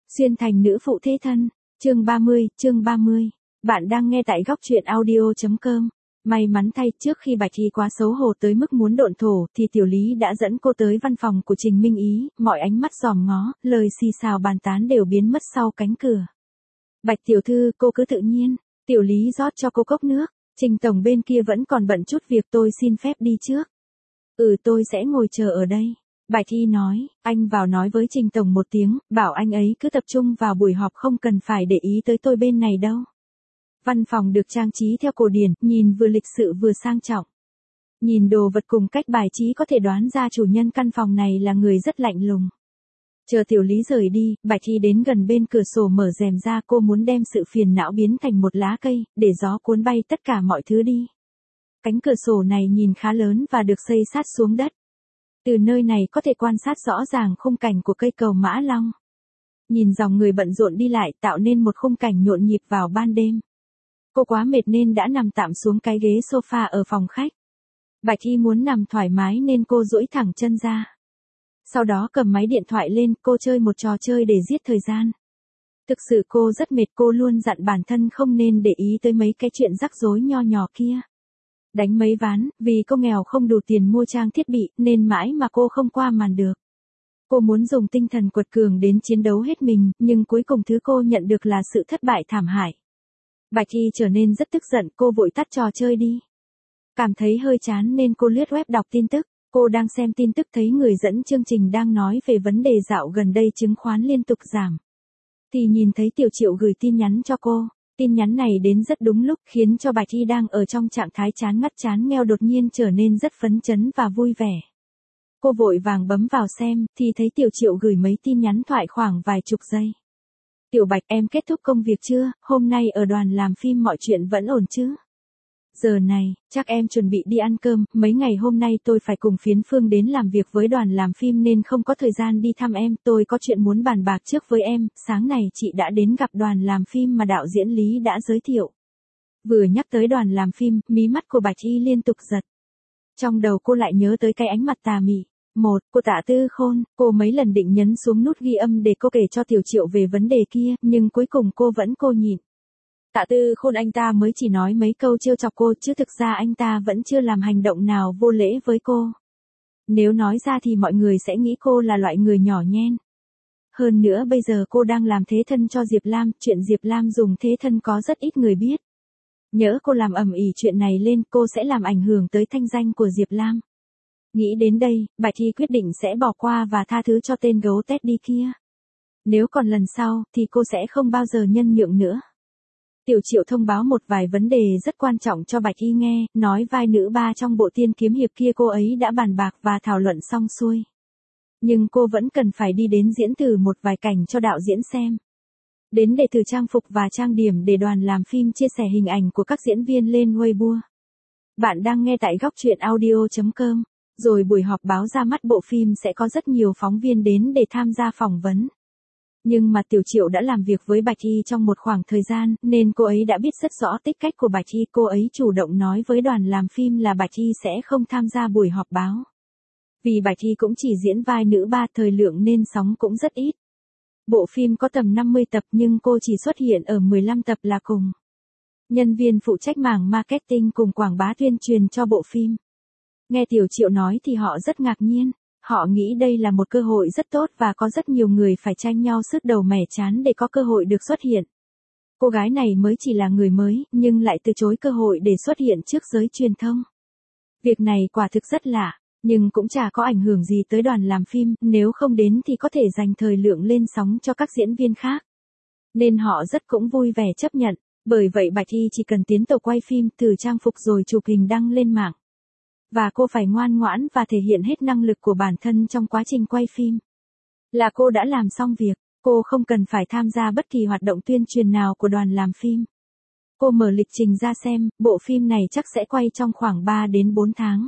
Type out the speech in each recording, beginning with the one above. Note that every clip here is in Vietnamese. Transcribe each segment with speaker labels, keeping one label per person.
Speaker 1: Xuyên thành nữ phụ thế thân, chương 30. Bạn đang nghe tại góc truyện audio.com. May mắn thay, trước khi Bạch Y quá xấu hổ tới mức muốn độn thổ thì Tiểu Lý đã dẫn cô tới văn phòng của Trình Minh Ý, mọi ánh mắt dòm ngó, lời xì xào bàn tán đều biến mất sau cánh cửa. Bạch tiểu thư, cô cứ tự nhiên. Tiểu Lý rót cho cô cốc nước. Trình tổng bên kia vẫn còn bận chút việc, tôi xin phép đi trước. Tôi sẽ ngồi chờ ở đây. Bạch Y nói, anh vào nói với Trình tổng một tiếng, bảo anh ấy cứ tập trung vào buổi họp, không cần phải để ý tới tôi bên này đâu. Văn phòng được trang trí theo cổ điển, nhìn vừa lịch sự vừa sang trọng. Nhìn đồ vật cùng cách bài trí có thể đoán ra chủ nhân căn phòng này là người rất lạnh lùng. Chờ Tiểu Lý rời đi, Bạch Y đến gần bên cửa sổ mở rèm ra, cô muốn đem sự phiền não biến thành một lá cây, để gió cuốn bay tất cả mọi thứ đi. Cánh cửa sổ này nhìn khá lớn và được xây sát xuống đất. Từ nơi này có thể quan sát rõ ràng khung cảnh của cây cầu Mã Long. Nhìn dòng người bận rộn đi lại tạo nên một khung cảnh nhộn nhịp vào ban đêm. Cô quá mệt nên đã nằm tạm xuống cái ghế sofa ở phòng khách. Bạch Y muốn nằm thoải mái nên cô duỗi thẳng chân ra. Sau đó cầm máy điện thoại lên, cô chơi một trò chơi để giết thời gian. Thực sự cô rất mệt, cô luôn dặn bản thân không nên để ý tới mấy cái chuyện rắc rối nho nhỏ kia. Đánh mấy ván, vì cô nghèo không đủ tiền mua trang thiết bị, nên mãi mà cô không qua màn được. Cô muốn dùng tinh thần quật cường đến chiến đấu hết mình, nhưng cuối cùng thứ cô nhận được là sự thất bại thảm hại. Bạch Y trở nên rất tức giận, cô vội tắt trò chơi đi. Cảm thấy hơi chán nên cô lướt web đọc tin tức. Cô đang xem tin tức thấy người dẫn chương trình đang nói về vấn đề dạo gần đây chứng khoán liên tục giảm. Thì nhìn thấy Tiểu Triệu gửi tin nhắn cho cô. Tin nhắn này đến rất đúng lúc, khiến cho Bạch Y đang ở trong trạng thái chán ngắt chán nghèo đột nhiên trở nên rất phấn chấn và vui vẻ. Cô vội vàng bấm vào xem, thì thấy Tiểu Triệu gửi mấy tin nhắn thoại khoảng vài chục giây. Tiểu Bạch, em kết thúc công việc chưa? Hôm nay ở đoàn làm phim mọi chuyện vẫn ổn chứ? Giờ này, chắc em chuẩn bị đi ăn cơm, mấy ngày hôm nay tôi phải cùng Phiến Phương đến làm việc với đoàn làm phim nên không có thời gian đi thăm em, tôi có chuyện muốn bàn bạc trước với em, sáng nay chị đã đến gặp đoàn làm phim mà đạo diễn Lý đã giới thiệu. Vừa nhắc tới đoàn làm phim, mí mắt của Bạch Y liên tục giật. Trong đầu cô lại nhớ tới cái ánh mặt tà mị. Cô Tạ Tư Khôn, cô mấy lần định nhấn xuống nút ghi âm để cô kể cho Tiểu Triệu về vấn đề kia, nhưng cuối cùng cô vẫn nhịn. Tạ Tư Khôn anh ta mới chỉ nói mấy câu trêu chọc cô chứ thực ra anh ta vẫn chưa làm hành động nào vô lễ với cô. Nếu nói ra thì mọi người sẽ nghĩ cô là loại người nhỏ nhen. Hơn nữa bây giờ cô đang làm thế thân cho Diệp Lam, chuyện Diệp Lam dùng thế thân có rất ít người biết. Nhỡ cô làm ầm ĩ chuyện này lên, cô sẽ làm ảnh hưởng tới thanh danh của Diệp Lam. Nghĩ đến đây, Bạch Y quyết định sẽ bỏ qua và tha thứ cho tên gấu tét đi kia. Nếu còn lần sau, thì cô sẽ không bao giờ nhân nhượng nữa. Tiểu Triệu thông báo một vài vấn đề rất quan trọng cho Bạch Y nghe, nói vai nữ ba trong bộ Tiên Kiếm Hiệp kia cô ấy đã bàn bạc và thảo luận xong xuôi. Nhưng cô vẫn cần phải đi đến diễn thử một vài cảnh cho đạo diễn xem. Đến để thử trang phục và trang điểm để đoàn làm phim chia sẻ hình ảnh của các diễn viên lên Weibo. Bạn đang nghe tại góc truyện audio.com. Rồi buổi họp báo ra mắt bộ phim sẽ có rất nhiều phóng viên đến để tham gia phỏng vấn. Nhưng mà Tiểu Triệu đã làm việc với Bạch Y trong một khoảng thời gian, nên cô ấy đã biết rất rõ tính cách của Bạch Y. Cô ấy chủ động nói với đoàn làm phim là Bạch Y sẽ không tham gia buổi họp báo. Vì Bạch Y cũng chỉ diễn vai nữ ba, thời lượng nên sóng cũng rất ít. Bộ phim có tầm 50 tập nhưng cô chỉ xuất hiện ở 15 tập là cùng. Nhân viên phụ trách mảng marketing cùng quảng bá tuyên truyền cho bộ phim. Nghe Tiểu Triệu nói thì họ rất ngạc nhiên. Họ nghĩ đây là một cơ hội rất tốt và có rất nhiều người phải tranh nhau sứt đầu mẻ trán để có cơ hội được xuất hiện. Cô gái này mới chỉ là người mới, nhưng lại từ chối cơ hội để xuất hiện trước giới truyền thông. Việc này quả thực rất lạ, nhưng cũng chả có ảnh hưởng gì tới đoàn làm phim, nếu không đến thì có thể dành thời lượng lên sóng cho các diễn viên khác. Nên họ rất cũng vui vẻ chấp nhận, bởi vậy Bạch Y chỉ cần tiến tổ quay phim, thử trang phục rồi chụp hình đăng lên mạng. Và cô phải ngoan ngoãn và thể hiện hết năng lực của bản thân trong quá trình quay phim. Là cô đã làm xong việc, cô không cần phải tham gia bất kỳ hoạt động tuyên truyền nào của đoàn làm phim. Cô mở lịch trình ra xem, bộ phim này chắc sẽ quay trong khoảng 3 đến 4 tháng.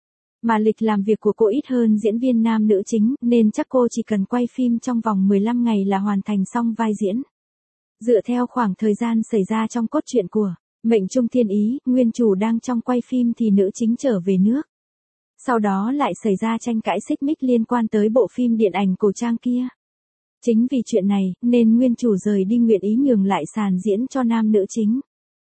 Speaker 1: Mà lịch làm việc của cô ít hơn diễn viên nam nữ chính, nên chắc cô chỉ cần quay phim trong vòng 15 ngày là hoàn thành xong vai diễn. Dựa theo khoảng thời gian xảy ra trong cốt truyện của Mệnh Trung Thiên Ý, nguyên chủ đang trong quay phim thì nữ chính trở về nước. Sau đó lại xảy ra tranh cãi xích mích liên quan tới bộ phim điện ảnh cổ trang kia. Chính vì chuyện này, nên nguyên chủ rời đi nguyện ý nhường lại sàn diễn cho nam nữ chính.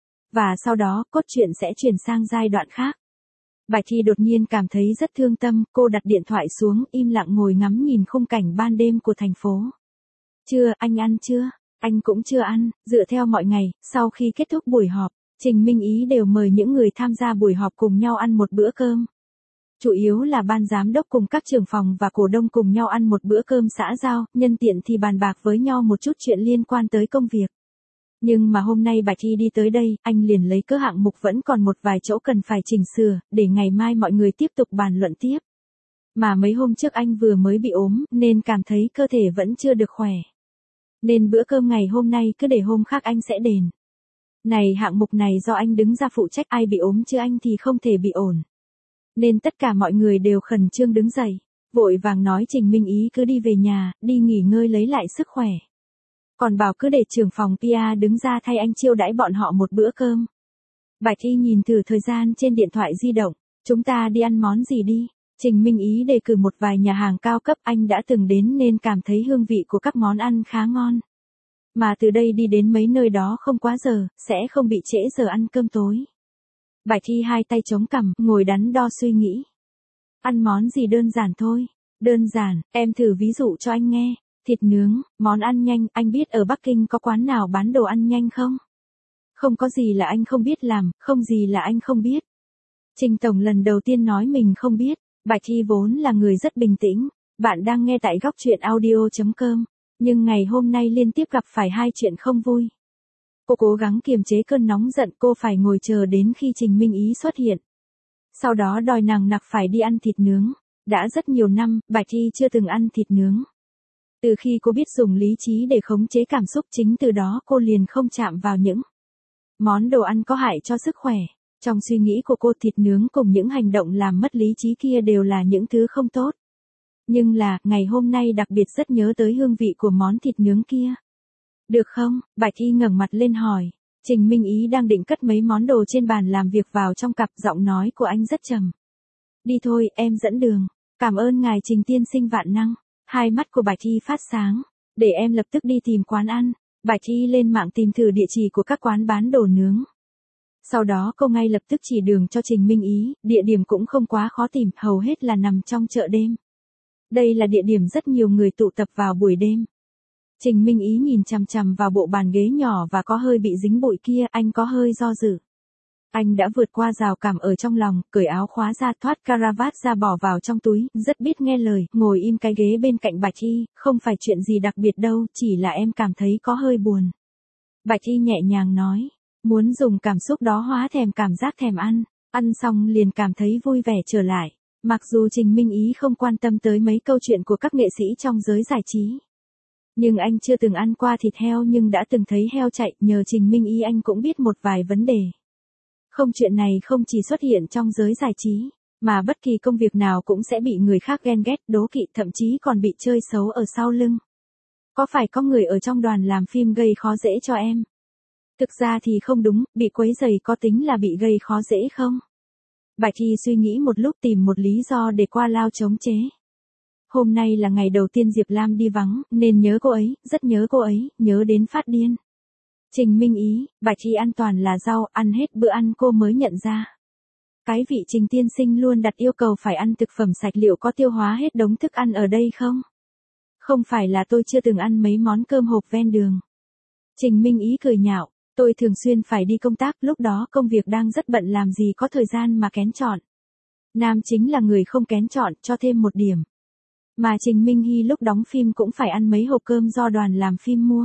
Speaker 1: Và sau đó, cốt truyện sẽ chuyển sang giai đoạn khác. Bạch Thi đột nhiên cảm thấy rất thương tâm, cô đặt điện thoại xuống, im lặng ngồi ngắm nhìn khung cảnh ban đêm của thành phố. Chưa, anh ăn chưa? Anh cũng chưa ăn. Dựa theo mọi ngày, sau khi kết thúc buổi họp, Trình Minh Ý đều mời những người tham gia buổi họp cùng nhau ăn một bữa cơm. Chủ yếu là ban giám đốc cùng các trưởng phòng và cổ đông cùng nhau ăn một bữa cơm xã giao, nhân tiện thì bàn bạc với nhau một chút chuyện liên quan tới công việc. Nhưng mà hôm nay Bạch Thi đi tới đây, anh liền lấy cớ hạng mục vẫn còn một vài chỗ cần phải chỉnh sửa, để ngày mai mọi người tiếp tục bàn luận tiếp. Mà mấy hôm trước anh vừa mới bị ốm, nên cảm thấy cơ thể vẫn chưa được khỏe. Nên bữa cơm ngày hôm nay cứ để hôm khác anh sẽ đền. Này hạng mục này do anh đứng ra phụ trách, ai bị ốm chứ anh thì không thể bị ổn. Nên tất cả mọi người đều khẩn trương đứng dậy, vội vàng nói Trình Minh Ý cứ đi về nhà, đi nghỉ ngơi lấy lại sức khỏe. Còn bảo cứ để trưởng phòng PR đứng ra thay anh chiêu đãi bọn họ một bữa cơm. Bạch Thi nhìn thử thời gian trên điện thoại di động, chúng ta đi ăn món gì đi? Trình Minh Ý đề cử một vài nhà hàng cao cấp anh đã từng đến nên cảm thấy hương vị của các món ăn khá ngon. Mà từ đây đi đến mấy nơi đó không quá giờ, sẽ không bị trễ giờ ăn cơm tối. Bạch Thi hai tay chống cằm, ngồi đắn đo suy nghĩ. Ăn món gì đơn giản thôi. Đơn giản, em thử ví dụ cho anh nghe. Thịt nướng, món ăn nhanh, anh biết ở Bắc Kinh có quán nào bán đồ ăn nhanh không? Không có gì là anh không biết làm, không gì là anh không biết. Trình Tổng lần đầu tiên nói mình không biết. Bạch Thi vốn là người rất bình tĩnh. Bạn đang nghe tại góc truyện audio.com. Nhưng ngày hôm nay liên tiếp gặp phải hai chuyện không vui. Cô cố gắng kiềm chế cơn nóng giận, cô phải ngồi chờ đến khi Trình Minh Ý xuất hiện. Sau đó đòi nàng nặc phải đi ăn thịt nướng. Đã rất nhiều năm, Bạch Thi chưa từng ăn thịt nướng. Từ khi cô biết dùng lý trí để khống chế cảm xúc, chính từ đó cô liền không chạm vào những món đồ ăn có hại cho sức khỏe. Trong suy nghĩ của cô, thịt nướng cùng những hành động làm mất lý trí kia đều là những thứ không tốt. Nhưng là, ngày hôm nay đặc biệt rất nhớ tới hương vị của món thịt nướng kia. Được không? Bạch Thi ngẩng mặt lên hỏi. Trình Minh Ý đang định cất mấy món đồ trên bàn làm việc vào trong cặp, giọng nói của anh rất trầm. Đi thôi, em dẫn đường. Cảm ơn ngài Trình tiên sinh vạn năng. Hai mắt của Bạch Thi phát sáng. Để em lập tức đi tìm quán ăn. Bạch Thi lên mạng tìm thử địa chỉ của các quán bán đồ nướng. Sau đó cô ngay lập tức chỉ đường cho Trình Minh Ý, địa điểm cũng không quá khó tìm, hầu hết là nằm trong chợ đêm. Đây là địa điểm rất nhiều người tụ tập vào buổi đêm. Trình Minh Ý nhìn chằm chằm vào bộ bàn ghế nhỏ và có hơi bị dính bụi kia, anh có hơi do dự. Anh đã vượt qua rào cản ở trong lòng, cởi áo khóa ra, thoát caravat ra bỏ vào trong túi, rất biết nghe lời, ngồi im cái ghế bên cạnh Bạch Thi, không phải chuyện gì đặc biệt đâu, chỉ là em cảm thấy có hơi buồn. Bạch Thi nhẹ nhàng nói, muốn dùng cảm xúc đó hóa thèm cảm giác thèm ăn, ăn xong liền cảm thấy vui vẻ trở lại. Mặc dù Trình Minh Ý không quan tâm tới mấy câu chuyện của các nghệ sĩ trong giới giải trí. Nhưng anh chưa từng ăn qua thịt heo nhưng đã từng thấy heo chạy, nhờ Trình Minh Ý anh cũng biết một vài vấn đề. Không, chuyện này không chỉ xuất hiện trong giới giải trí, mà bất kỳ công việc nào cũng sẽ bị người khác ghen ghét, đố kỵ, thậm chí còn bị chơi xấu ở sau lưng. Có phải có người ở trong đoàn làm phim gây khó dễ cho em? Thực ra thì không đúng, bị quấy rầy có tính là bị gây khó dễ không? Bạch Thi suy nghĩ một lúc tìm một lý do để qua lao chống chế. Hôm nay là ngày đầu tiên Diệp Lam đi vắng, nên nhớ cô ấy, rất nhớ cô ấy, nhớ đến phát điên. Trình Minh Ý, Bạch Thi ăn toàn là rau, ăn hết bữa ăn cô mới nhận ra. Cái vị Trình tiên sinh luôn đặt yêu cầu phải ăn thực phẩm sạch, liệu có tiêu hóa hết đống thức ăn ở đây không? Không phải là tôi chưa từng ăn mấy món cơm hộp ven đường. Trình Minh Ý cười nhạo, tôi thường xuyên phải đi công tác, lúc đó công việc đang rất bận làm gì có thời gian mà kén chọn. Nam chính là người không kén chọn, cho thêm một điểm. Mà Trình Minh Hy lúc đóng phim cũng phải ăn mấy hộp cơm do đoàn làm phim mua.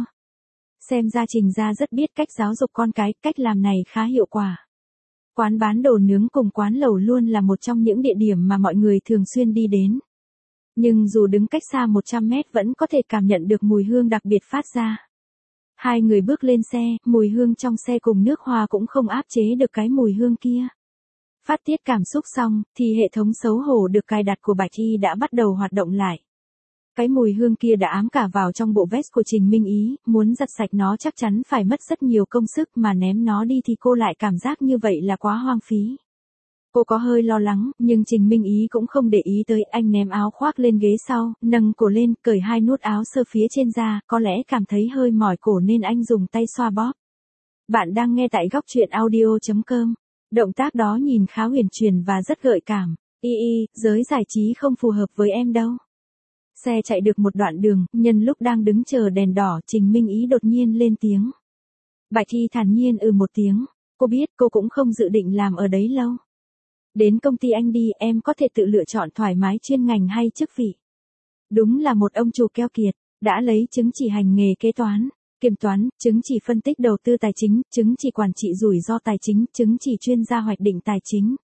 Speaker 1: Xem ra Trình gia rất biết cách giáo dục con cái, cách làm này khá hiệu quả. Quán bán đồ nướng cùng quán lẩu luôn là một trong những địa điểm mà mọi người thường xuyên đi đến. Nhưng dù đứng cách xa 100 mét vẫn có thể cảm nhận được mùi hương đặc biệt phát ra. Hai người bước lên xe, mùi hương trong xe cùng nước hoa cũng không áp chế được cái mùi hương kia. Phát tiết cảm xúc xong, thì hệ thống xấu hổ được cài đặt của Bạch Thi đã bắt đầu hoạt động lại. Cái mùi hương kia đã ám cả vào trong bộ vest của Trình Minh Ý, muốn giặt sạch nó chắc chắn phải mất rất nhiều công sức, mà ném nó đi thì cô lại cảm giác như vậy là quá hoang phí. Cô có hơi lo lắng, nhưng Trình Minh Ý cũng không để ý tới, anh ném áo khoác lên ghế sau, nâng cổ lên, cởi hai nút áo sơ phía trên ra, có lẽ cảm thấy hơi mỏi cổ nên anh dùng tay xoa bóp. Bạn đang nghe tại góc truyện audio.com. Động tác đó nhìn khá huyền chuyển và rất gợi cảm. Giới giải trí không phù hợp với em đâu. Xe chạy được một đoạn đường, nhân lúc đang đứng chờ đèn đỏ, Trình Minh Ý đột nhiên lên tiếng. Bạch Thi thản nhiên một tiếng. Cô biết cô cũng không dự định làm ở đấy lâu. Đến công ty anh đi, em có thể tự lựa chọn thoải mái chuyên ngành hay chức vị. Đúng là một ông chủ keo kiệt, đã lấy chứng chỉ hành nghề kế toán, kiểm toán, chứng chỉ phân tích đầu tư tài chính, chứng chỉ quản trị rủi ro tài chính, chứng chỉ chuyên gia hoạch định tài chính.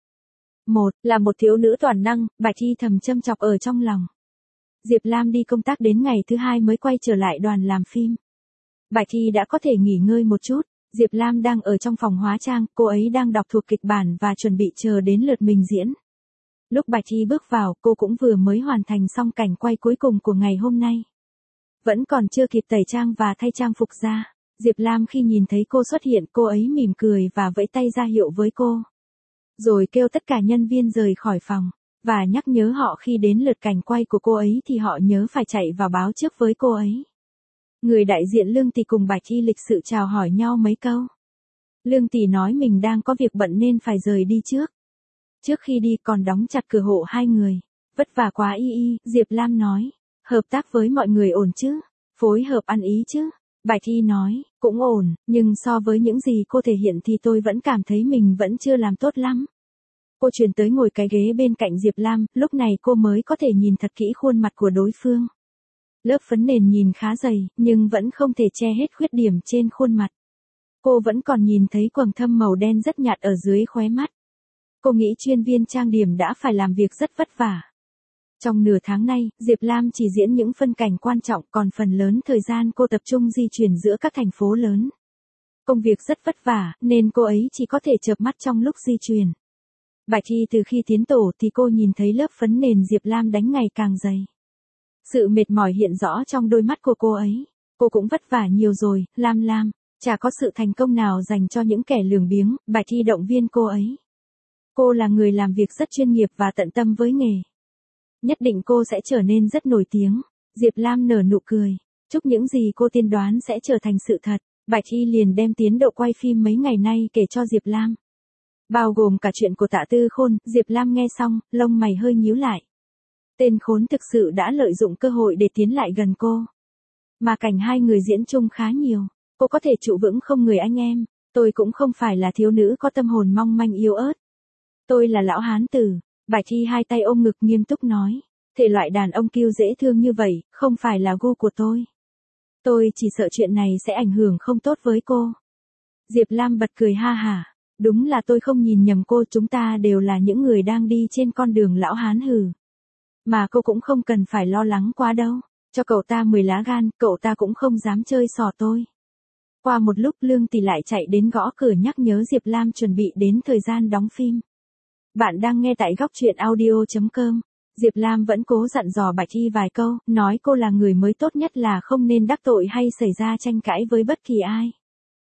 Speaker 1: Là một thiếu nữ toàn năng, Bạch Thi thầm châm chọc ở trong lòng. Diệp Lam đi công tác đến ngày thứ 2 mới quay trở lại đoàn làm phim. Bạch Thi đã có thể nghỉ ngơi một chút. Diệp Lam đang ở trong phòng hóa trang, cô ấy đang đọc thuộc kịch bản và chuẩn bị chờ đến lượt mình diễn. Lúc Bạch Thi bước vào, cô cũng vừa mới hoàn thành xong cảnh quay cuối cùng của ngày hôm nay. Vẫn còn chưa kịp tẩy trang và thay trang phục ra. Diệp Lam khi nhìn thấy cô xuất hiện, cô ấy mỉm cười và vẫy tay ra hiệu với cô. Rồi kêu tất cả nhân viên rời khỏi phòng, và nhắc nhớ họ khi đến lượt cảnh quay của cô ấy thì họ nhớ phải chạy vào báo trước với cô ấy. Người đại diện Lương Tỷ cùng Bạch Thi lịch sự chào hỏi nhau mấy câu. Lương Tỷ nói mình đang có việc bận nên phải rời đi trước. Trước khi đi còn đóng chặt cửa hộ hai người. Vất vả quá Diệp Lam nói. Hợp tác với mọi người ổn chứ? Phối hợp ăn ý chứ? Bạch Thi nói, cũng ổn, nhưng so với những gì cô thể hiện thì tôi vẫn cảm thấy mình vẫn chưa làm tốt lắm. Cô chuyển tới ngồi cái ghế bên cạnh Diệp Lam, lúc này cô mới có thể nhìn thật kỹ khuôn mặt của đối phương. Lớp phấn nền nhìn khá dày, nhưng vẫn không thể che hết khuyết điểm trên khuôn mặt. Cô vẫn còn nhìn thấy quầng thâm màu đen rất nhạt ở dưới khóe mắt. Cô nghĩ chuyên viên trang điểm đã phải làm việc rất vất vả. Trong nửa tháng nay, Diệp Lam chỉ diễn những phân cảnh quan trọng, còn phần lớn thời gian cô tập trung di chuyển giữa các thành phố lớn. Công việc rất vất vả, nên cô ấy chỉ có thể chợp mắt trong lúc di chuyển. Bạch Thi từ khi tiến tổ thì cô nhìn thấy lớp phấn nền Diệp Lam đánh ngày càng dày. Sự mệt mỏi hiện rõ trong đôi mắt của cô ấy. Cô cũng vất vả nhiều rồi, Lam, chả có sự thành công nào dành cho những kẻ lười biếng. Bạch Thi động viên cô ấy. Cô là người làm việc rất chuyên nghiệp và tận tâm với nghề. Nhất định cô sẽ trở nên rất nổi tiếng. Diệp Lam nở nụ cười. Chúc những gì cô tiên đoán sẽ trở thành sự thật. Bạch Thi liền đem tiến độ quay phim mấy ngày nay kể cho Diệp Lam. Bao gồm cả chuyện của Tạ Tư Khôn. Diệp Lam nghe xong, lông mày hơi nhíu lại. Tên khốn thực sự đã lợi dụng cơ hội để tiến lại gần cô. Mà cảnh hai người diễn chung khá nhiều. Cô có thể trụ vững không người anh em. Tôi cũng không phải là thiếu nữ có tâm hồn mong manh yếu ớt. Tôi là lão hán tử. Bạch Thi hai tay ôm ngực nghiêm túc nói. Thể loại đàn ông kiêu dễ thương như vậy, không phải là gu của tôi. Tôi chỉ sợ chuyện này sẽ ảnh hưởng không tốt với cô. Diệp Lam bật cười ha hả. Đúng là tôi không nhìn nhầm cô, chúng ta đều là những người đang đi trên con đường lão hán hừ. Mà cô cũng không cần phải lo lắng quá đâu. Cho cậu ta 10 lá gan, cậu ta cũng không dám chơi xỏ tôi. Qua một lúc Lương Tỷ lại chạy đến gõ cửa nhắc nhớ Diệp Lam chuẩn bị đến thời gian đóng phim. Bạn đang nghe tại góc truyện audio.com. Diệp Lam vẫn cố dặn dò Bạch Thi vài câu, nói cô là người mới tốt nhất là không nên đắc tội hay xảy ra tranh cãi với bất kỳ ai.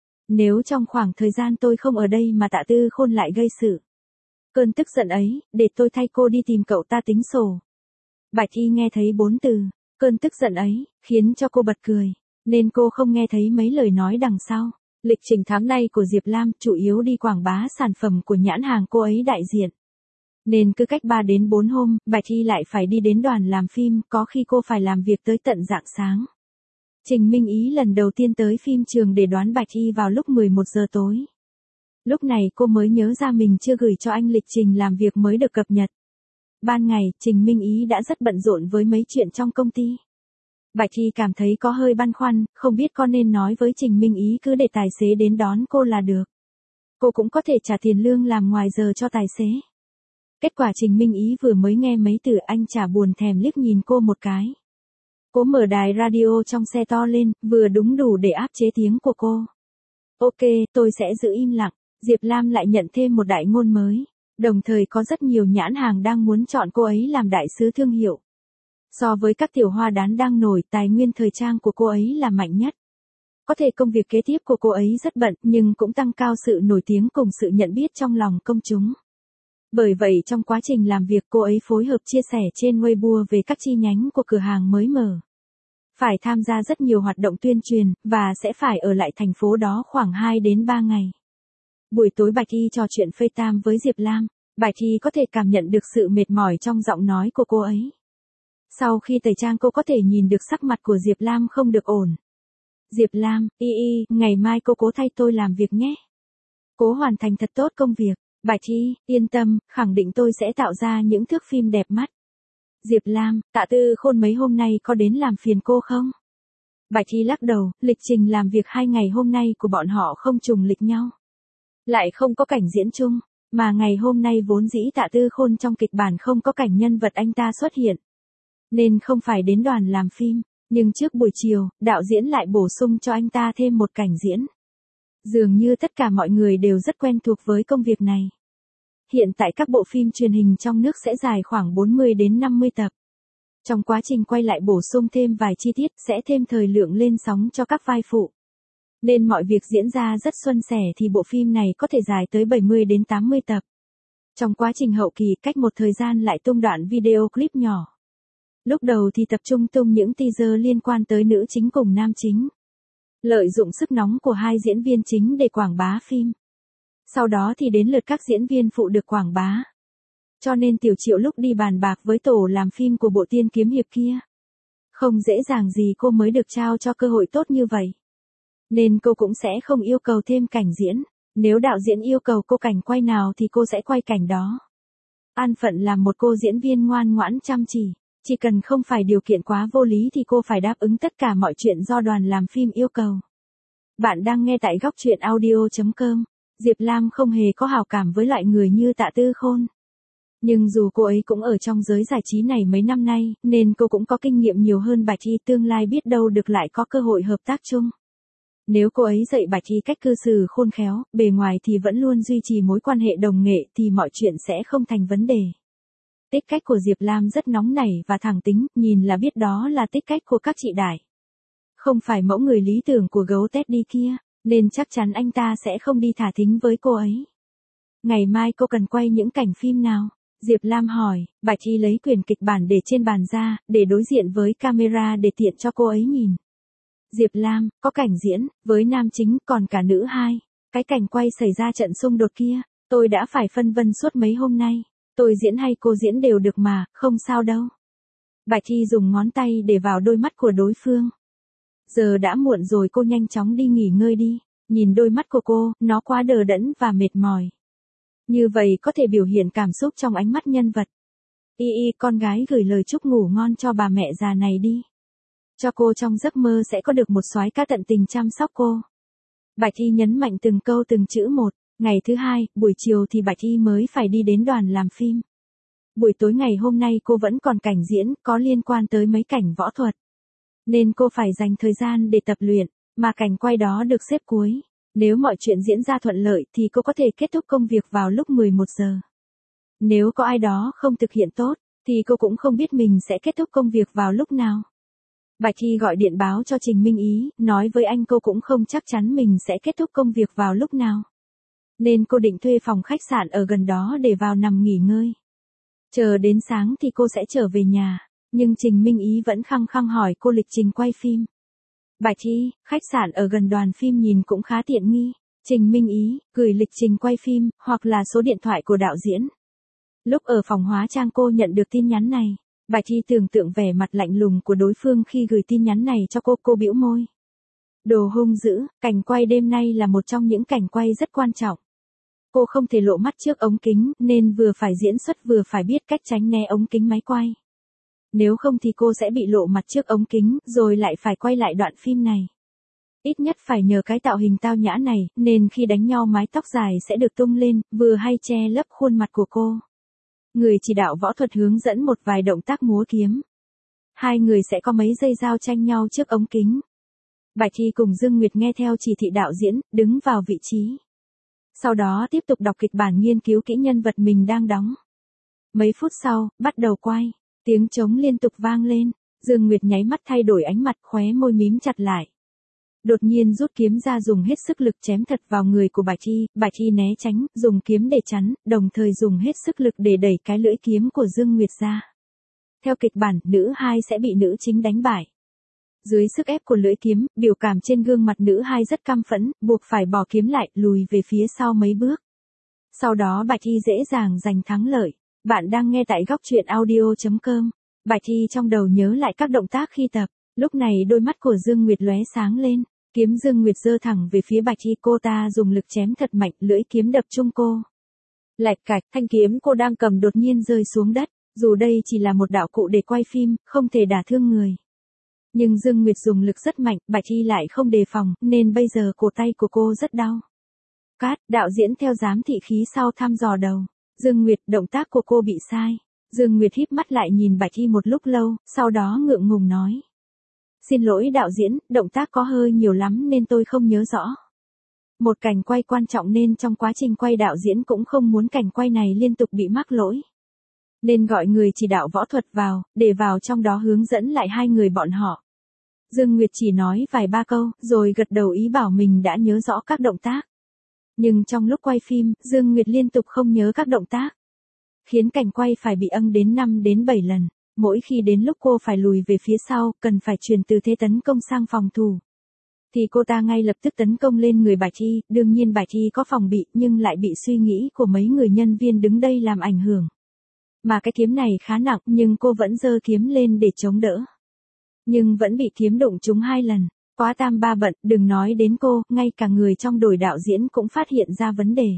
Speaker 1: Nếu trong khoảng thời gian tôi không ở đây mà Tạ Tư Khôn lại gây sự. Cơn tức giận ấy, để tôi thay cô đi tìm cậu ta tính sổ. Bạch Thi nghe thấy 4 từ, cơn tức giận ấy, khiến cho cô bật cười, nên cô không nghe thấy mấy lời nói đằng sau. Lịch trình tháng nay của Diệp Lam chủ yếu đi quảng bá sản phẩm của nhãn hàng cô ấy đại diện. Nên cứ cách 3 đến 4 hôm, Bạch Thi lại phải đi đến đoàn làm phim, có khi cô phải làm việc tới tận rạng sáng. Trình Minh Ý lần đầu tiên tới phim trường để đón Bạch Thi vào lúc 11 giờ tối. Lúc này cô mới nhớ ra mình chưa gửi cho anh lịch trình làm việc mới được cập nhật. Ban ngày, Trình Minh Ý đã rất bận rộn với mấy chuyện trong công ty. Bạch Thi cảm thấy có hơi băn khoăn, không biết có nên nói với Trình Minh Ý cứ để tài xế đến đón cô là được. Cô cũng có thể trả tiền lương làm ngoài giờ cho tài xế. Kết quả Trình Minh Ý vừa mới nghe mấy từ anh chả buồn thèm liếc nhìn cô một cái. Cô mở đài radio trong xe to lên, vừa đúng đủ để áp chế tiếng của cô. Ok, tôi sẽ giữ im lặng. Diệp Lam lại nhận thêm một đại ngôn mới. Đồng thời có rất nhiều nhãn hàng đang muốn chọn cô ấy làm đại sứ thương hiệu. So với các tiểu hoa đán đang nổi, tài nguyên thời trang của cô ấy là mạnh nhất. Có thể công việc kế tiếp của cô ấy rất bận, nhưng cũng tăng cao sự nổi tiếng cùng sự nhận biết trong lòng công chúng. Bởi vậy trong quá trình làm việc cô ấy phối hợp chia sẻ trên Weibo về các chi nhánh của cửa hàng mới mở. Phải tham gia rất nhiều hoạt động tuyên truyền, và sẽ phải ở lại thành phố đó khoảng 2 đến 3 ngày. Buổi tối Bạch Y trò chuyện FaceTime với Diệp Lam, Bạch Y có thể cảm nhận được sự mệt mỏi trong giọng nói của cô ấy. Sau khi tẩy trang cô có thể nhìn được sắc mặt của Diệp Lam không được ổn. Diệp Lam, ngày mai cô cố thay tôi làm việc nhé. Cố hoàn thành thật tốt công việc. Bạch Y, yên tâm, khẳng định tôi sẽ tạo ra những thước phim đẹp mắt. Diệp Lam, Tạ Tư Khôn mấy hôm nay có đến làm phiền cô không? Bạch Y lắc đầu, lịch trình làm việc 2 ngày hôm nay của bọn họ không trùng lịch nhau. Lại không có cảnh diễn chung, mà ngày hôm nay vốn dĩ Tạ Tư Khôn trong kịch bản không có cảnh nhân vật anh ta xuất hiện. Nên không phải đến đoàn làm phim, nhưng trước buổi chiều, đạo diễn lại bổ sung cho anh ta thêm một cảnh diễn. Dường như tất cả mọi người đều rất quen thuộc với công việc này. Hiện tại các bộ phim truyền hình trong nước sẽ dài khoảng 40 đến 50 tập. Trong quá trình quay lại bổ sung thêm vài chi tiết sẽ thêm thời lượng lên sóng cho các vai phụ. Nên mọi việc diễn ra rất suôn sẻ thì bộ phim này có thể dài tới 70 đến 80 tập. Trong quá trình hậu kỳ cách một thời gian lại tung đoạn video clip nhỏ. Lúc đầu thì tập trung tung những teaser liên quan tới nữ chính cùng nam chính. Lợi dụng sức nóng của hai diễn viên chính để quảng bá phim. Sau đó thì đến lượt các diễn viên phụ được quảng bá. Cho nên Tiểu Triệu lúc đi bàn bạc với tổ làm phim của bộ Tiên Kiếm Hiệp kia. Không dễ dàng gì cô mới được trao cho cơ hội tốt như vậy. Nên cô cũng sẽ không yêu cầu thêm cảnh diễn. Nếu đạo diễn yêu cầu cô cảnh quay nào thì cô sẽ quay cảnh đó. An phận làm một cô diễn viên ngoan ngoãn chăm chỉ. Chỉ cần không phải điều kiện quá vô lý thì cô phải đáp ứng tất cả mọi chuyện do đoàn làm phim yêu cầu. Bạn đang nghe tại góc truyện audio.com. Diệp Lam không hề có hảo cảm với loại người như Tạ Tư Khôn. Nhưng dù cô ấy cũng ở trong giới giải trí này mấy năm nay, nên cô cũng có kinh nghiệm nhiều hơn Bạch Y, tương lai biết đâu được lại có cơ hội hợp tác chung. Nếu cô ấy dạy Bạch Y cách cư xử khôn khéo, bề ngoài thì vẫn luôn duy trì mối quan hệ đồng nghệ thì mọi chuyện sẽ không thành vấn đề. Tích cách của Diệp Lam rất nóng nảy và thẳng tính, nhìn là biết đó là tích cách của các chị đại. Không phải mẫu người lý tưởng của gấu Teddy kia, nên chắc chắn anh ta sẽ không đi thả thính với cô ấy. Ngày mai cô cần quay những cảnh phim nào? Diệp Lam hỏi. Bạch Y lấy quyển kịch bản để trên bàn ra, để đối diện với camera để tiện cho cô ấy nhìn. Diệp Lam, có cảnh diễn, với nam chính còn cả nữ hai. Cái cảnh quay xảy ra trận xung đột kia, tôi đã phải phân vân suốt mấy hôm nay. Tôi diễn hay cô diễn đều được mà, không sao đâu. Bạch Y dùng ngón tay để vào đôi mắt của đối phương. Giờ đã muộn rồi, cô nhanh chóng đi nghỉ ngơi đi. Nhìn đôi mắt của cô, nó quá đờ đẫn và mệt mỏi. Như vậy có thể biểu hiện cảm xúc trong ánh mắt nhân vật. Con gái gửi lời chúc ngủ ngon cho bà mẹ già này đi. Cho cô trong giấc mơ sẽ có được một soái ca tận tình chăm sóc cô. Bạch Y nhấn mạnh từng câu từng chữ một. Ngày thứ hai, buổi chiều thì Bạch Y mới phải đi đến đoàn làm phim. Buổi tối ngày hôm nay cô vẫn còn cảnh diễn, có liên quan tới mấy cảnh võ thuật. Nên cô phải dành thời gian để tập luyện, mà cảnh quay đó được xếp cuối. Nếu mọi chuyện diễn ra thuận lợi thì cô có thể kết thúc công việc vào lúc 11 giờ. Nếu có ai đó không thực hiện tốt, thì cô cũng không biết mình sẽ kết thúc công việc vào lúc nào. Bạch Y gọi điện báo cho Trình Minh Ý, nói với anh cô cũng không chắc chắn mình sẽ kết thúc công việc vào lúc nào. Nên cô định thuê phòng khách sạn ở gần đó để vào nằm nghỉ ngơi. Chờ đến sáng thì cô sẽ trở về nhà, nhưng Trình Minh Ý vẫn khăng khăng hỏi cô lịch trình quay phim. Bạch Y, khách sạn ở gần đoàn phim nhìn cũng khá tiện nghi. Trình Minh Ý, gửi lịch trình quay phim, hoặc là số điện thoại của đạo diễn. Lúc ở phòng hóa trang cô nhận được tin nhắn này. Bạch Y tưởng tượng vẻ mặt lạnh lùng của đối phương khi gửi tin nhắn này cho cô bĩu môi. Đồ hung dữ, cảnh quay đêm nay là một trong những cảnh quay rất quan trọng. Cô không thể lộ mắt trước ống kính, nên vừa phải diễn xuất vừa phải biết cách tránh né ống kính máy quay. Nếu không thì cô sẽ bị lộ mặt trước ống kính, rồi lại phải quay lại đoạn phim này. Ít nhất phải nhờ cái tạo hình tao nhã này, nên khi đánh nhau mái tóc dài sẽ được tung lên, vừa hay che lấp khuôn mặt của cô. Người chỉ đạo võ thuật hướng dẫn một vài động tác múa kiếm. Hai người sẽ có mấy giây giao tranh nhau trước ống kính. Bạch Y cùng Dương Nguyệt nghe theo chỉ thị đạo diễn, đứng vào vị trí. Sau đó tiếp tục đọc kịch bản, nghiên cứu kỹ nhân vật mình đang đóng. Mấy phút sau, bắt đầu quay. Tiếng trống liên tục vang lên. Dương Nguyệt nháy mắt thay đổi ánh mặt, khóe môi mím chặt lại. đột nhiên rút kiếm ra dùng hết sức lực chém thật vào người của Bạch Y né tránh, dùng kiếm để chắn, đồng thời dùng hết sức lực để đẩy cái lưỡi kiếm của Dương Nguyệt ra. Theo kịch bản, nữ hai sẽ bị nữ chính đánh bại. Dưới sức ép của lưỡi kiếm, biểu cảm trên gương mặt nữ hai rất căm phẫn, buộc phải bỏ kiếm lại, lùi về phía sau mấy bước. Sau đó Bạch Y dễ dàng giành thắng lợi. Bạn đang nghe tại góc truyện audio.com. Bạch Y trong đầu nhớ lại các động tác khi tập. Lúc này đôi mắt của Dương Nguyệt lóe sáng lên. Kiếm Dương Nguyệt giơ thẳng về phía Bạch Y, cô ta dùng lực chém thật mạnh, lưỡi kiếm đập trúng cô. Lạch cạch, thanh kiếm cô đang cầm đột nhiên rơi xuống đất. Dù đây chỉ là một đạo cụ để quay phim, không thể đả thương người. Nhưng Dương Nguyệt dùng lực rất mạnh, Bạch Y lại không đề phòng, nên bây giờ cổ tay của cô rất đau. Cát, đạo diễn theo giám thị khí sau thăm dò đầu. Dương Nguyệt, động tác của cô bị sai. Dương Nguyệt híp mắt lại nhìn Bạch Y một lúc lâu, sau đó ngượng ngùng nói. Xin lỗi đạo diễn, động tác có hơi nhiều lắm nên tôi không nhớ rõ. Một cảnh quay quan trọng nên trong quá trình quay đạo diễn cũng không muốn cảnh quay này liên tục bị mắc lỗi. Nên gọi người chỉ đạo võ thuật vào, để vào trong đó hướng dẫn lại hai người bọn họ. Dương Nguyệt chỉ nói vài ba câu, rồi gật đầu ý bảo mình đã nhớ rõ các động tác. Nhưng trong lúc quay phim, Dương Nguyệt liên tục không nhớ các động tác. Khiến cảnh quay phải bị âng đến 5 đến 7 lần. Mỗi khi đến lúc cô phải lùi về phía sau, cần phải chuyển từ thế tấn công sang phòng thủ. Thì cô ta ngay lập tức tấn công lên người Bạch Y, đương nhiên Bạch Y có phòng bị nhưng lại bị suy nghĩ của mấy người nhân viên đứng đây làm ảnh hưởng. Mà cái kiếm này khá nặng nhưng cô vẫn giơ kiếm lên để chống đỡ. Nhưng vẫn bị kiếm đụng trúng 2 lần. Quá tam ba bận, đừng nói đến cô, ngay cả người trong đội đạo diễn cũng phát hiện ra vấn đề.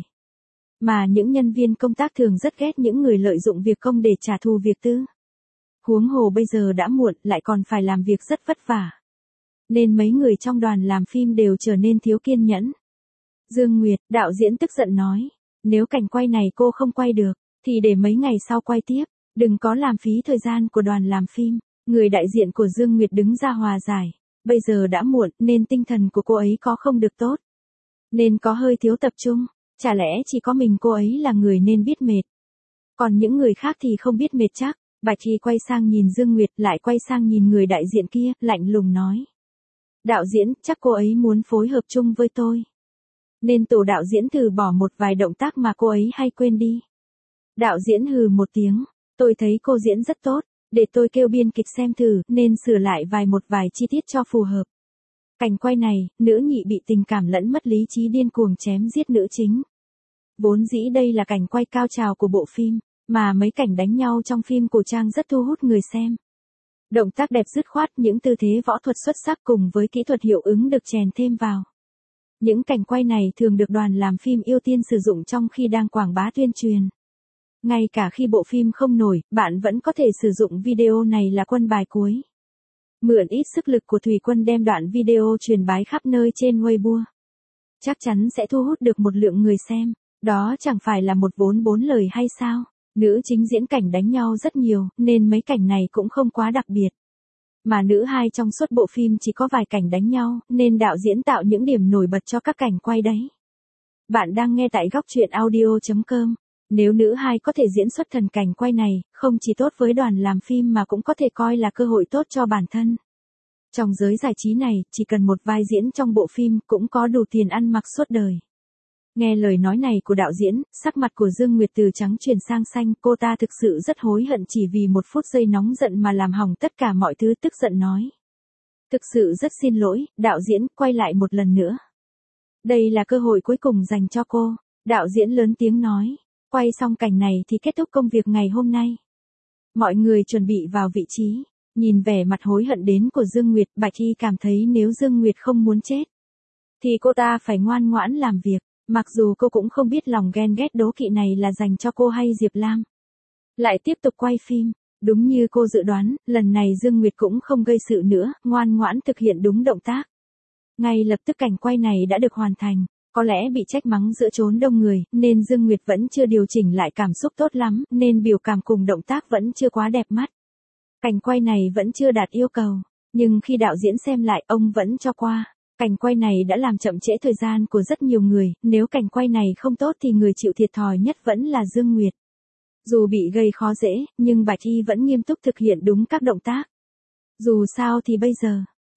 Speaker 1: Mà những nhân viên công tác thường rất ghét những người lợi dụng việc công để trả thù việc tư. Huống hồ bây giờ đã muộn, lại còn phải làm việc rất vất vả. Nên mấy người trong đoàn làm phim đều trở nên thiếu kiên nhẫn. Dương Nguyệt, đạo diễn tức giận nói. Nếu cảnh quay này cô không quay được, thì để mấy ngày sau quay tiếp. Đừng có làm phí thời gian của đoàn làm phim. Người đại diện của Dương Nguyệt đứng ra hòa giải. Bây giờ đã muộn nên tinh thần của cô ấy có không được tốt. Nên có hơi thiếu tập trung. Chả lẽ chỉ có mình cô ấy là người nên biết mệt. Còn những người khác thì không biết mệt chắc. Bạch Y quay sang nhìn Dương Nguyệt, lại quay sang nhìn người đại diện kia, lạnh lùng nói. Đạo diễn, chắc cô ấy muốn phối hợp chung với tôi. Nên tổ đạo diễn thử bỏ một vài động tác mà cô ấy hay quên đi. Đạo diễn hừ một tiếng. Tôi thấy cô diễn rất tốt. Để tôi kêu biên kịch xem thử, nên sửa lại một vài chi tiết cho phù hợp. Cảnh quay này, nữ nhị bị tình cảm lẫn mất lý trí điên cuồng chém giết nữ chính. Vốn dĩ đây là cảnh quay cao trào của bộ phim, mà mấy cảnh đánh nhau trong phim cổ trang rất thu hút người xem. Động tác đẹp dứt khoát, những tư thế võ thuật xuất sắc cùng với kỹ thuật hiệu ứng được chèn thêm vào. Những cảnh quay này thường được đoàn làm phim ưu tiên sử dụng trong khi đang quảng bá tuyên truyền. Ngay cả khi bộ phim không nổi, bạn vẫn có thể sử dụng video này là quân bài cuối. Mượn ít sức lực của Thủy Quân đem đoạn video truyền bá khắp nơi trên Weibo. Chắc chắn sẽ thu hút được một lượng người xem. Đó chẳng phải là một vốn 4 lời hay sao? Nữ chính diễn cảnh đánh nhau rất nhiều, nên mấy cảnh này cũng không quá đặc biệt. Mà nữ hai trong suốt bộ phim chỉ có vài cảnh đánh nhau, nên đạo diễn tạo những điểm nổi bật cho các cảnh quay đấy. Bạn đang nghe tại góc truyện audio.com. Nếu nữ hai có thể diễn xuất thần cảnh quay này, không chỉ tốt với đoàn làm phim mà cũng có thể coi là cơ hội tốt cho bản thân. Trong giới giải trí này, chỉ cần một vai diễn trong bộ phim cũng có đủ tiền ăn mặc suốt đời. Nghe lời nói này của đạo diễn, sắc mặt của Dương Nguyệt từ trắng chuyển sang xanh, cô ta thực sự rất hối hận chỉ vì một phút giây nóng giận mà làm hỏng tất cả mọi thứ, tức giận nói. Thực sự rất xin lỗi, đạo diễn, quay lại một lần nữa. Đây là cơ hội cuối cùng dành cho cô, đạo diễn lớn tiếng nói. Quay xong cảnh này thì kết thúc công việc ngày hôm nay. Mọi người chuẩn bị vào vị trí. Nhìn vẻ mặt hối hận đến của Dương Nguyệt, Bạch Y cảm thấy nếu Dương Nguyệt không muốn chết, thì cô ta phải ngoan ngoãn làm việc. Mặc dù cô cũng không biết lòng ghen ghét đố kỵ này là dành cho cô hay Diệp Lam. Lại tiếp tục quay phim. Đúng như cô dự đoán, lần này Dương Nguyệt cũng không gây sự nữa, ngoan ngoãn thực hiện đúng động tác. Ngay lập tức cảnh quay này đã được hoàn thành. Có lẽ bị trách mắng giữa chốn đông người, nên Dương Nguyệt vẫn chưa điều chỉnh lại cảm xúc tốt lắm, nên biểu cảm cùng động tác vẫn chưa quá đẹp mắt. Cảnh quay này vẫn chưa đạt yêu cầu, nhưng khi đạo diễn xem lại, ông vẫn cho qua. Cảnh quay này đã làm chậm trễ thời gian của rất nhiều người, nếu cảnh quay này không tốt thì người chịu thiệt thòi nhất vẫn là Dương Nguyệt. Dù bị gây khó dễ, nhưng Bạch Y vẫn nghiêm túc thực hiện đúng các động tác. Dù sao thì bây giờ,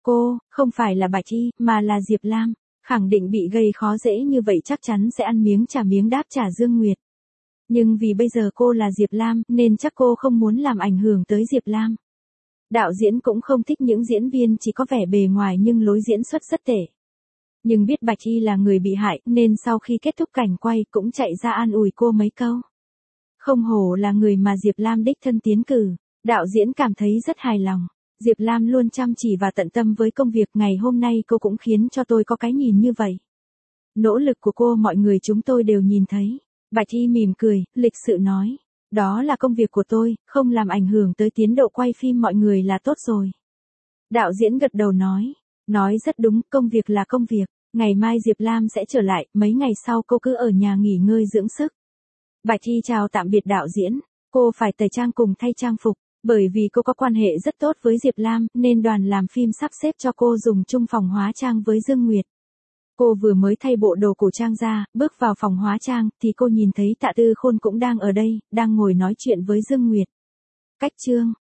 Speaker 1: Cô, không phải là Bạch Y, mà là Diệp Lam. Khẳng định bị gây khó dễ như vậy chắc chắn sẽ ăn miếng trả miếng đáp trả Dương Nguyệt. Nhưng vì bây giờ cô là Diệp Lam, nên chắc cô không muốn làm ảnh hưởng tới Diệp Lam. Đạo diễn cũng không thích những diễn viên chỉ có vẻ bề ngoài nhưng lối diễn xuất rất tệ. Nhưng biết Bạch Y là người bị hại, nên sau khi kết thúc cảnh quay cũng chạy ra an ủi cô mấy câu. Không hổ là người mà Diệp Lam đích thân tiến cử, đạo diễn cảm thấy rất hài lòng. Diệp Lam luôn chăm chỉ và tận tâm với công việc, ngày hôm nay cô cũng khiến cho tôi có cái nhìn như vậy. Nỗ lực của cô mọi người chúng tôi đều nhìn thấy. Bạch Y mỉm cười, lịch sự nói. Đó là công việc của tôi, không làm ảnh hưởng tới tiến độ quay phim mọi người là tốt rồi. Đạo diễn gật đầu nói. Nói rất đúng, công việc là công việc. Ngày mai Diệp Lam sẽ trở lại, mấy ngày sau cô cứ ở nhà nghỉ ngơi dưỡng sức. Bạch Y chào tạm biệt đạo diễn. Cô phải tẩy trang cùng thay trang phục. Bởi vì cô có quan hệ rất tốt với Diệp Lam, nên đoàn làm phim sắp xếp cho cô dùng chung phòng hóa trang với Dương Nguyệt. Cô vừa mới thay bộ đồ cổ trang ra, bước vào phòng hóa trang, thì cô nhìn thấy Tạ Tư Khôn cũng đang ở đây, đang ngồi nói chuyện với Dương Nguyệt. Cách chương